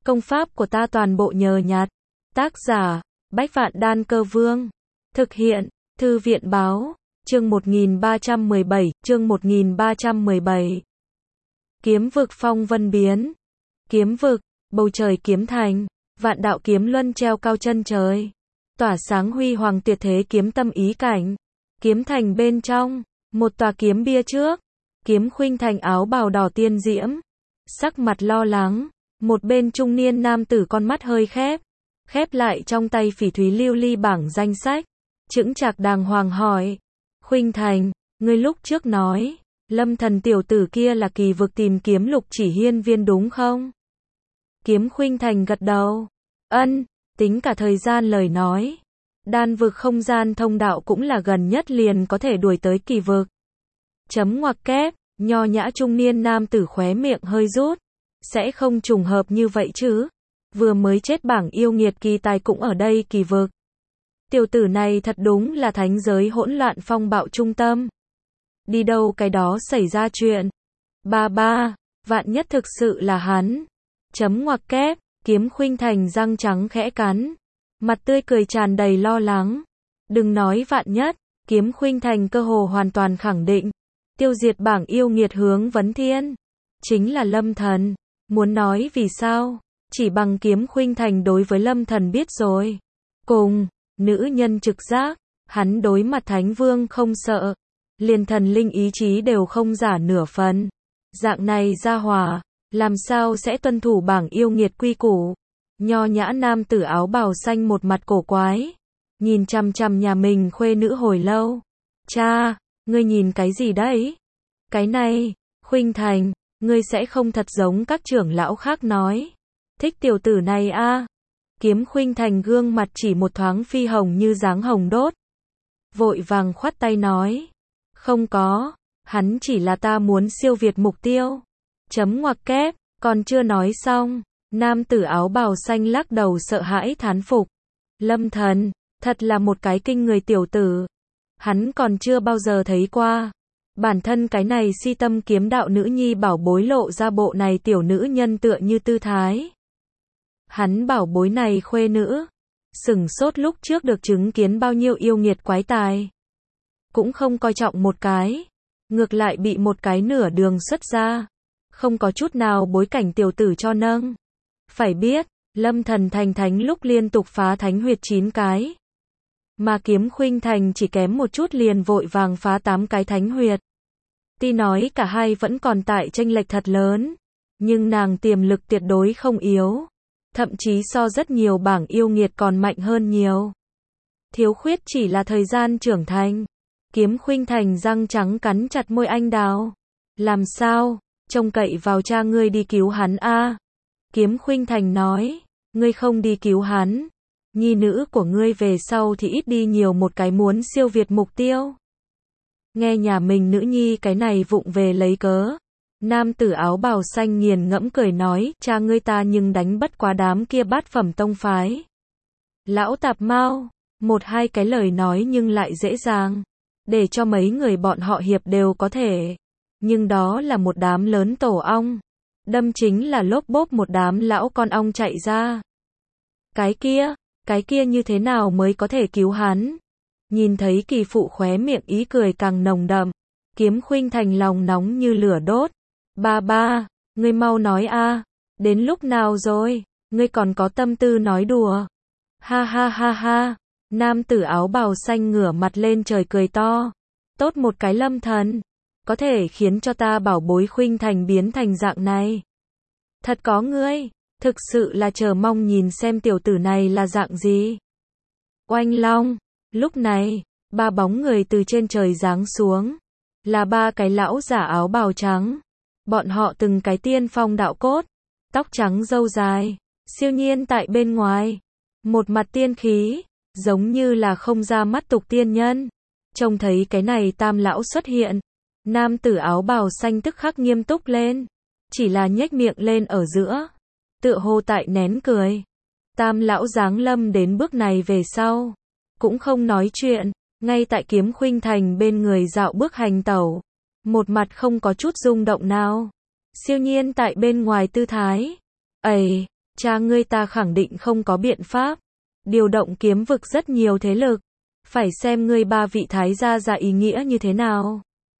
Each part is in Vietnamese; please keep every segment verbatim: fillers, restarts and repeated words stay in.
Công pháp của ta toàn bộ nhờ nhặt. Tác giả, Bách Vạn Đan Cơ Vương. Thực hiện, Thư viện Báo. Chương một nghìn ba trăm mười bảy, chương một nghìn ba trăm mười bảy. Kiếm vực phong vân biến. Kiếm vực, bầu trời kiếm thành, vạn đạo kiếm luân treo cao chân trời. Tỏa sáng huy hoàng tuyệt thế kiếm tâm ý cảnh. Kiếm thành bên trong, một tòa kiếm bia trước. Kiếm Khuynh Thành áo bào đỏ tiên diễm, sắc mặt lo lắng, một bên trung niên nam tử con mắt hơi khép, khép lại trong tay phỉ thúy lưu ly bảng danh sách, chững chạc đàng hoàng hỏi, Khuynh Thành, ngươi lúc trước nói, Lâm Thần tiểu tử kia là kỳ vực tìm kiếm Lục Chỉ Hiên viên đúng không? Kiếm Khuynh Thành gật đầu, ân, tính cả thời gian lời nói, đan vực không gian thông đạo cũng là gần nhất liền có thể đuổi tới kỳ vực. Chấm ngoặc kép, nho nhã trung niên nam tử khóe miệng hơi rút, sẽ không trùng hợp như vậy chứ, vừa mới chết bảng yêu nghiệt kỳ tài cũng ở đây kỳ vực. Tiểu tử này thật đúng là thánh giới hỗn loạn phong bạo trung tâm. Đi đâu cái đó xảy ra chuyện. Ba ba, vạn nhất thực sự là hắn. Chấm ngoặc kép, Kiếm Khuynh Thành răng trắng khẽ cắn, mặt tươi cười tràn đầy lo lắng. Đừng nói vạn nhất, Kiếm Khuynh Thành cơ hồ hoàn toàn khẳng định, tiêu diệt bảng yêu nghiệt hướng vấn thiên, chính là Lâm Thần. Muốn nói vì sao, chỉ bằng Kiếm Khuynh Thành đối với Lâm Thần biết rồi. Cùng, nữ nhân trực giác, hắn đối mặt Thánh Vương không sợ, liền thần linh ý chí đều không giả nửa phần. Dạng này ra hỏa, làm sao sẽ tuân thủ bảng yêu nghiệt quy củ? Nho nhã nam tử áo bào xanh một mặt cổ quái, nhìn chằm chằm nhà mình khuê nữ hồi lâu. Cha, ngươi nhìn cái gì đấy? Cái này, Khuynh Thành, ngươi sẽ không thật giống các trưởng lão khác nói. Thích tiểu tử này a? À? Kiếm Khuynh Thành gương mặt chỉ một thoáng phi hồng như dáng hồng đốt. Vội vàng khoát tay nói. Không có, hắn chỉ là ta muốn siêu việt mục tiêu. Chấm ngoặc kép, còn chưa nói xong. Nam tử áo bào xanh lắc đầu sợ hãi thán phục. Lâm Thần, thật là một cái kinh người tiểu tử. Hắn còn chưa bao giờ thấy qua. Bản thân cái này si tâm kiếm đạo nữ nhi bảo bối lộ ra bộ này tiểu nữ nhân tựa như tư thái. Hắn bảo bối này khuê nữ, sửng sốt lúc trước được chứng kiến bao nhiêu yêu nghiệt quái tài. Cũng không coi trọng một cái, ngược lại bị một cái nửa đường xuất ra. Không có chút nào bối cảnh tiểu tử cho nâng. Phải biết, Lâm Thần thành thánh lúc liên tục phá thánh huyệt chín cái. Mà Kiếm Khuynh Thành chỉ kém một chút liền vội vàng phá tám cái thánh huyệt. Tuy nói cả hai vẫn còn tại chênh lệch thật lớn, nhưng nàng tiềm lực tuyệt đối không yếu. Thậm chí so rất nhiều bảng yêu nghiệt còn mạnh hơn nhiều. Thiếu khuyết chỉ là thời gian trưởng thành. Kiếm Khuynh Thành răng trắng cắn chặt môi anh đào. Làm sao, trông cậy vào cha ngươi đi cứu hắn a? À? Kiếm Khuynh Thành nói, ngươi không đi cứu hắn. Nhi nữ của ngươi về sau thì ít đi nhiều một cái muốn siêu việt mục tiêu. Nghe nhà mình nữ nhi cái này vụng về lấy cớ. Nam tử áo bào xanh nghiền ngẫm cười nói, cha ngươi ta nhưng đánh bất quá đám kia bát phẩm tông phái. Lão tạp mau, một hai cái lời nói nhưng lại dễ dàng, để cho mấy người bọn họ hiệp đều có thể. Nhưng đó là một đám lớn tổ ong, đâm chính là lốp bốp một đám lão con ong chạy ra. Cái kia, cái kia như thế nào mới có thể cứu hắn? Nhìn thấy kỳ phụ khóe miệng ý cười càng nồng đậm, Kiếm Khuynh Thành lòng nóng như lửa đốt. Ba ba, ngươi mau nói a, à, đến lúc nào rồi, ngươi còn có tâm tư nói đùa. Ha ha ha ha, nam tử áo bào xanh ngửa mặt lên trời cười to. Tốt một cái Lâm Thần, có thể khiến cho ta bảo bối Khuynh Thành biến thành dạng này. Thật có ngươi, thực sự là chờ mong nhìn xem tiểu tử này là dạng gì. Oanh long, lúc này, ba bóng người từ trên trời giáng xuống. Là ba cái lão giả áo bào trắng. Bọn họ từng cái tiên phong đạo cốt, tóc trắng râu dài, siêu nhiên tại bên ngoài, một mặt tiên khí, giống như là không ra mắt tục tiên nhân. Trông thấy cái này tam lão xuất hiện, nam tử áo bào xanh tức khắc nghiêm túc lên, chỉ là nhếch miệng lên ở giữa, tựa hồ tại nén cười. Tam lão giáng lâm đến bước này về sau, cũng không nói chuyện, ngay tại Kiếm Khuynh Thành bên người dạo bước hành tẩu. Một mặt không có chút rung động nào. Siêu nhiên tại bên ngoài tư thái. Ây, cha ngươi ta khẳng định không có biện pháp. Điều động kiếm vực rất nhiều thế lực. Phải xem ngươi ba vị thái gia ra ý nghĩa như thế nào.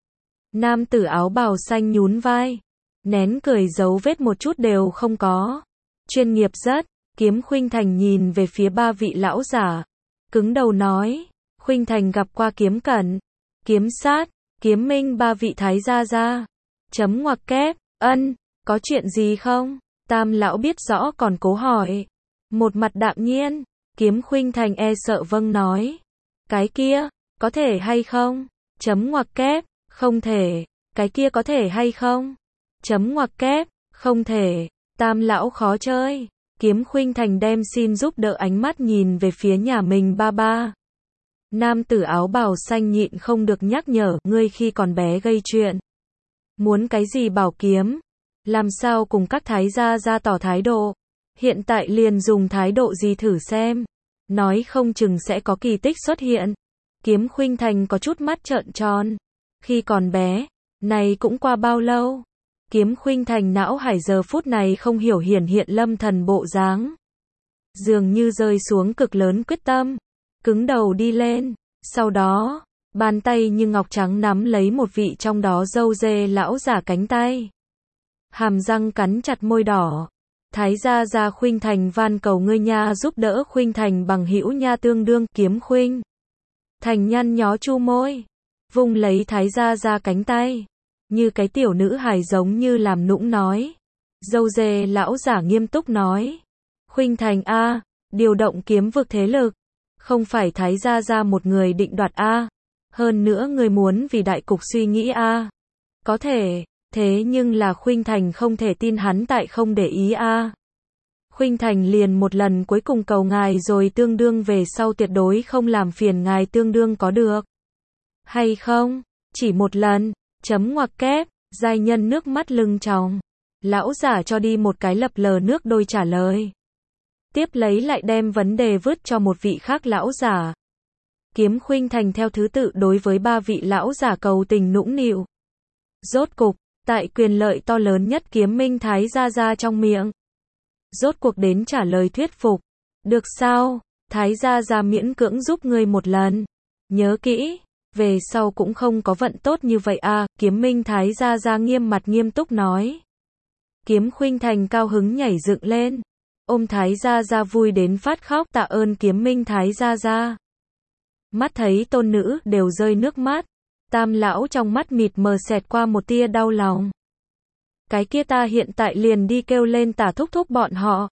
Nam tử áo bào xanh nhún vai. Nén cười dấu vết một chút đều không có. Chuyên nghiệp rất. Kiếm Khuynh Thành nhìn về phía ba vị lão giả. Cứng đầu nói. Khuynh Thành gặp qua Kiếm Cẩn, Kiếm Sát, Kiếm Minh ba vị thái gia gia. Chấm ngoặc kép. Ân, có chuyện gì không? Tam lão biết rõ còn cố hỏi. Một mặt đạm nhiên. Kiếm Khuynh Thành e sợ vâng nói. Cái kia, có thể hay không? Chấm ngoặc kép. Không thể. Cái kia có thể hay không? Chấm ngoặc kép. Không thể. Tam lão khó chơi. Kiếm Khuynh Thành đem xin giúp đỡ ánh mắt nhìn về phía nhà mình ba ba. Nam tử áo bào xanh nhịn không được nhắc nhở, ngươi khi còn bé gây chuyện. Muốn cái gì bảo kiếm? Làm sao cùng các thái gia ra tỏ thái độ? Hiện tại liền dùng thái độ gì thử xem. Nói không chừng sẽ có kỳ tích xuất hiện. Kiếm Khuynh Thành có chút mắt trợn tròn. Khi còn bé, này cũng qua bao lâu? Kiếm Khuynh Thành não hải giờ phút này không hiểu hiển hiện lâm thần bộ dáng. Dường như rơi xuống cực lớn quyết tâm. Cứng đầu đi lên. Sau đó, bàn tay như ngọc trắng nắm lấy một vị trong đó râu dê lão giả cánh tay. Hàm răng cắn chặt môi đỏ. Thái gia gia Khuynh Thành van cầu ngươi nha giúp đỡ Khuynh Thành bằng hữu nha tương đương. Kiếm Khuynh Thành nhăn nhó chu môi. Vung lấy thái gia gia cánh tay. Như cái tiểu nữ hài giống như làm nũng nói. Dâu dê lão giả nghiêm túc nói. Khuynh Thành a, điều động kiếm vực thế lực. Không phải thái gia gia một người định đoạt a. Hơn nữa người muốn vì đại cục suy nghĩ a. Có thể, thế nhưng là Khuynh Thành không thể tin hắn tại không để ý a. Khuynh Thành liền một lần cuối cùng cầu ngài rồi tương đương về sau tuyệt đối không làm phiền ngài tương đương có được. Hay không? Chỉ một lần. Chấm ngoặc kép. Giai nhân nước mắt lưng tròng. Lão giả cho đi một cái lập lờ nước đôi trả lời. Tiếp lấy lại đem vấn đề vứt cho một vị khác lão giả. Kiếm Khuynh Thành theo thứ tự đối với ba vị lão giả cầu tình nũng nịu. Rốt cục, tại quyền lợi to lớn nhất Kiếm Minh thái gia gia trong miệng. Rốt cuộc đến trả lời thuyết phục. Được sao? Thái gia gia miễn cưỡng giúp ngươi một lần. Nhớ kỹ, về sau cũng không có vận tốt như vậy à, Kiếm Minh thái gia gia nghiêm mặt nghiêm túc nói. Kiếm Khuynh Thành cao hứng nhảy dựng lên. Ôm thái gia gia vui đến phát khóc, tạ ơn Kiếm Minh thái gia gia. Mắt thấy tôn nữ đều rơi nước mắt. Tam lão trong mắt mịt mờ xẹt qua một tia đau lòng. Cái kia ta hiện tại liền đi kêu lên tả thúc thúc bọn họ.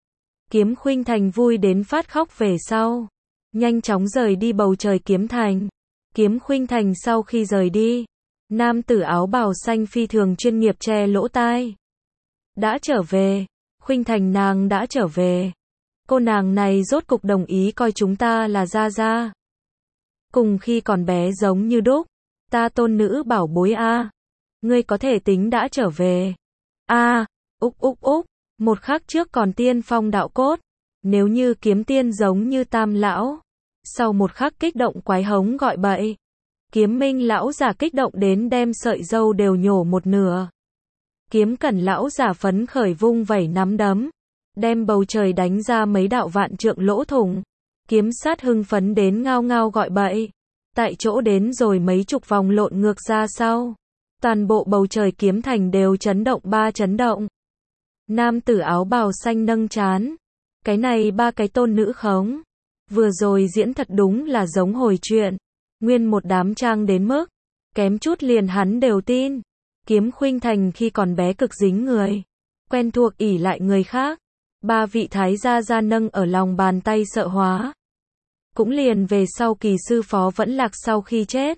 Kiếm Khuynh Thành vui đến phát khóc về sau. Nhanh chóng rời đi bầu trời Kiếm Thành. Kiếm Khuynh Thành sau khi rời đi. Nam tử áo bào xanh phi thường chuyên nghiệp che lỗ tai. Đã trở về. Khuynh Thành nàng đã trở về. Cô nàng này rốt cục đồng ý coi chúng ta là gia gia. Cùng khi còn bé giống như đúc. Ta tôn nữ bảo bối a. Ngươi có thể tính đã trở về. A, úc úc úc, một khắc trước còn tiên phong đạo cốt. Nếu như kiếm tiên giống như tam lão. Sau một khắc kích động quái hống gọi bậy. Kiếm Minh lão giả kích động đến đem sợi dâu đều nhổ một nửa. Kiếm Cẩn lão giả phấn khởi vung vẩy nắm đấm. Đem bầu trời đánh ra mấy đạo vạn trượng lỗ thủng. Kiếm Sát hưng phấn đến ngao ngao gọi bậy. Tại chỗ đến rồi mấy chục vòng lộn ngược ra sau. Toàn bộ bầu trời Kiếm Thành đều chấn động ba chấn động. Nam tử áo bào xanh nâng trán. Cái này ba cái tôn nữ khống. Vừa rồi diễn thật đúng là giống hồi chuyện. Nguyên một đám trang đến mức. Kém chút liền hắn đều tin. Kiếm Khuynh Thành khi còn bé cực dính người. Quen thuộc ỷ lại người khác. Ba vị thái gia gia nâng ở lòng bàn tay sợ hóa. Cũng liền về sau kỳ sư phó vẫn lạc sau khi chết.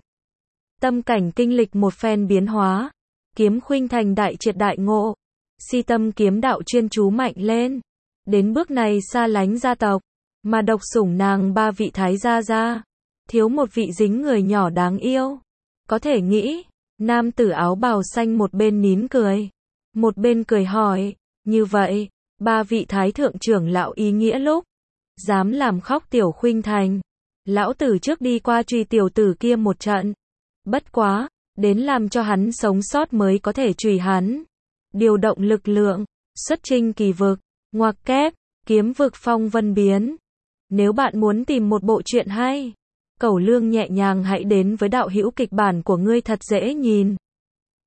Tâm cảnh kinh lịch một phen biến hóa. Kiếm Khuynh Thành đại triệt đại ngộ. Si tâm kiếm đạo chuyên chú mạnh lên. Đến bước này xa lánh gia tộc. Mà độc sủng nàng ba vị thái gia gia. Thiếu một vị dính người nhỏ đáng yêu. Có thể nghĩ. Nam tử áo bào xanh một bên nín cười. Một bên cười hỏi. Như vậy, ba vị thái thượng trưởng lão ý nghĩa lúc. Dám làm khóc tiểu Khuynh Thành. Lão tử trước đi qua truy tiểu tử kia một trận. Bất quá, đến làm cho hắn sống sót mới có thể truy hắn. Điều động lực lượng, xuất chinh kỳ vực. Ngoặc kép, kiếm vực phong vân biến. Nếu bạn muốn tìm một bộ truyện hay, cẩu lương nhẹ nhàng hãy đến với đạo hữu kịch bản của ngươi thật dễ nhìn.